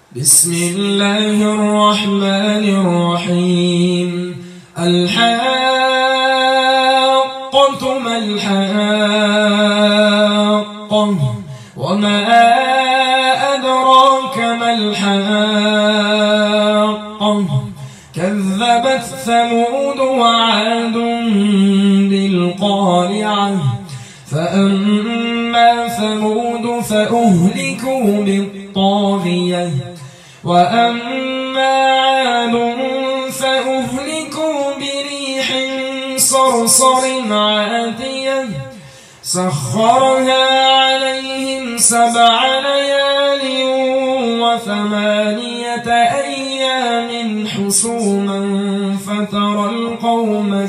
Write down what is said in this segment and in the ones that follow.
بسم الله الرحمن الرحيم. الحاقة ما الحاقة وما أدراك ما الحاقة كذبت ثمود وعاد بالقارعة فأما ثمود فأهلكوا بالطاغية وأما عاد فأهلكوا بريح صرصر عاتية سخرها عليهم 7 ليال و8 أيام حسوما فترى القوم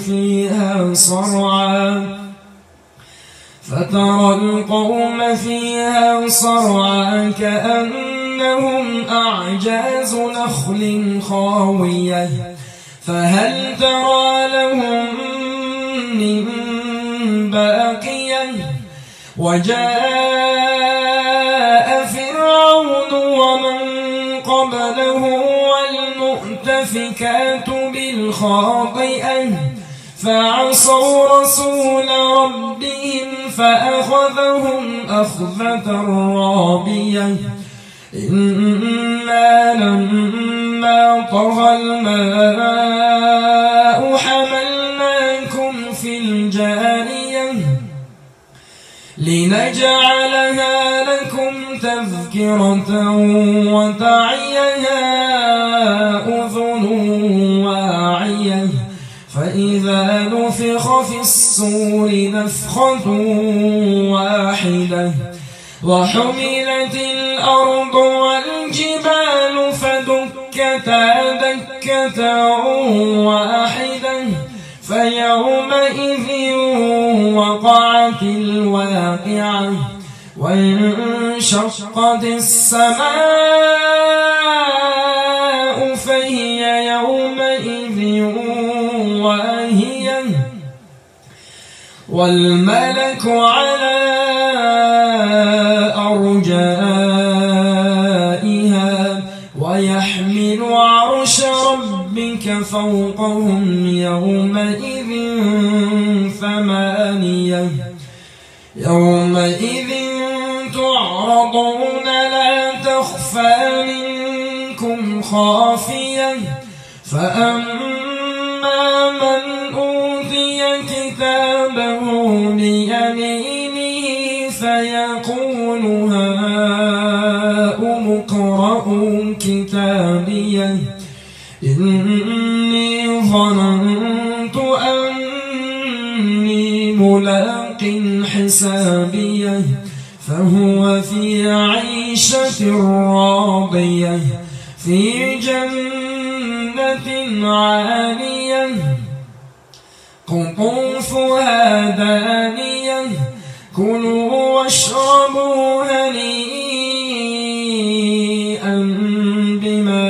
فيها صرعا كأنهم أعجاز نخل خاوية فهل ترى لهم من باقية وجاء فرعون ومن قبله والمؤتفكات بالخاطئة فعصوا رسول ربهم فأخذهم أخذة رابية إنا لما طغى الماء حملناكم في الجارية لنجعلها لكم تذكرة وتعيها أذن واعية فإذا نفخ في الصور نفخة واحدة وحملت الأرض والجبال فدكتا دكة واحدة فيومئذ وقعت الواقعة وانشقت السماء فهي يومئذ واهية والملك على أرجائها ويحمل عرش ربك فوقهم يومئذ 8 يومئذ تعرضون لا تخفى منكم خافية فأما من أوتي كتابه بيمينه فيقول هاؤم اقرءوا كتابيه إني ظننت أني ملاق حسابيه فهو في عيشة راضية في جنة عالية قطوفها دانية كلوا واشربوا هنيئا بما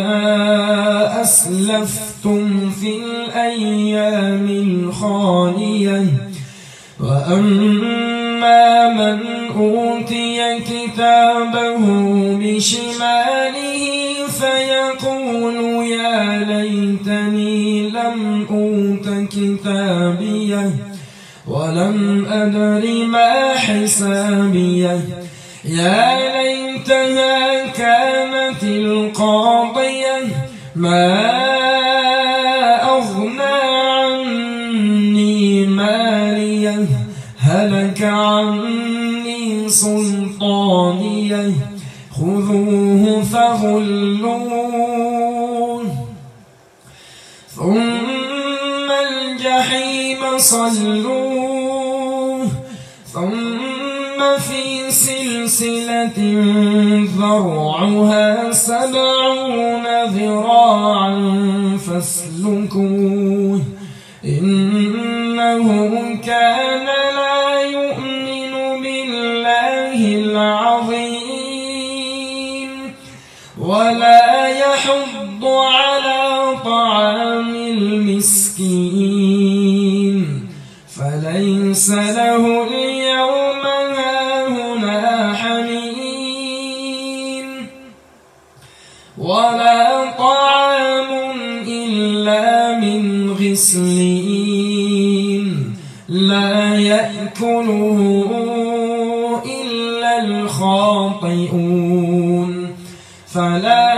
أسلفتم في الأيام الخالية وأما من أوتي كتابه بشماله فيقول يا ليتني لم أوت كتابيه ولم أدر ما حسابيه يا ليتها كانت القاضية ما أغنى عني ماليه هلك عني سلطانيه خذوه فغلوه ثم الجحيم صلوه ثم في سلسلة ذرعها 70 ذراعا فاسلكوه إنه كان لا يؤمن بالله العظيم ولا يحض على طعام المسكين فليس له اليوم هاهنا حميم ولا طعام إلا من غسلين لا يأكله إلا الخاطئون فلا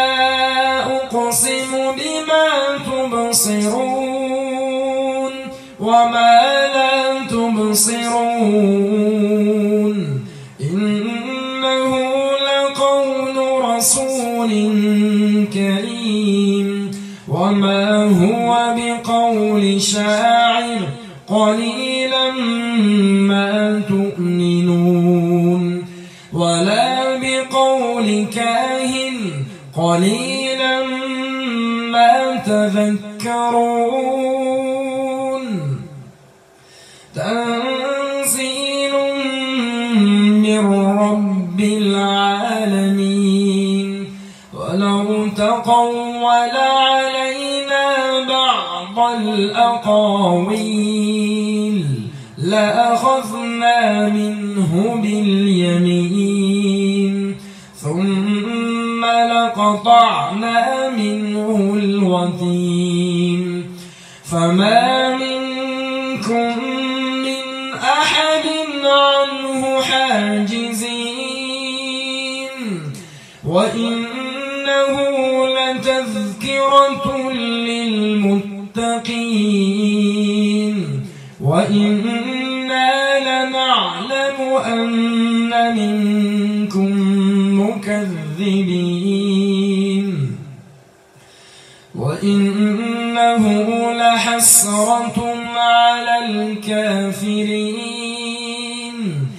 أقسم بما تبصرون وما لا تبصرون إنه لقول رسول كريم وما هو بقول شاعر قليلا ما تؤمنون ولا بقول كاهن قليلا ما تذكرون تنزيل من رب العالمين ولو تقول علينا بعض الأقاويل لأخذنا منه باليمين ثم لقطعنا منه الوتين فما منكم من أحد عنه حاجزين وإنه لتذكرة للمتقين وإنا لنعلم أن منكم مكذبين وإنه لحسرة على الكافرين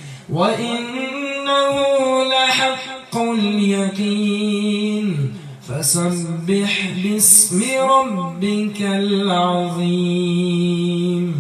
وإنه لحق اليقين فسبح باسم ربك العظيم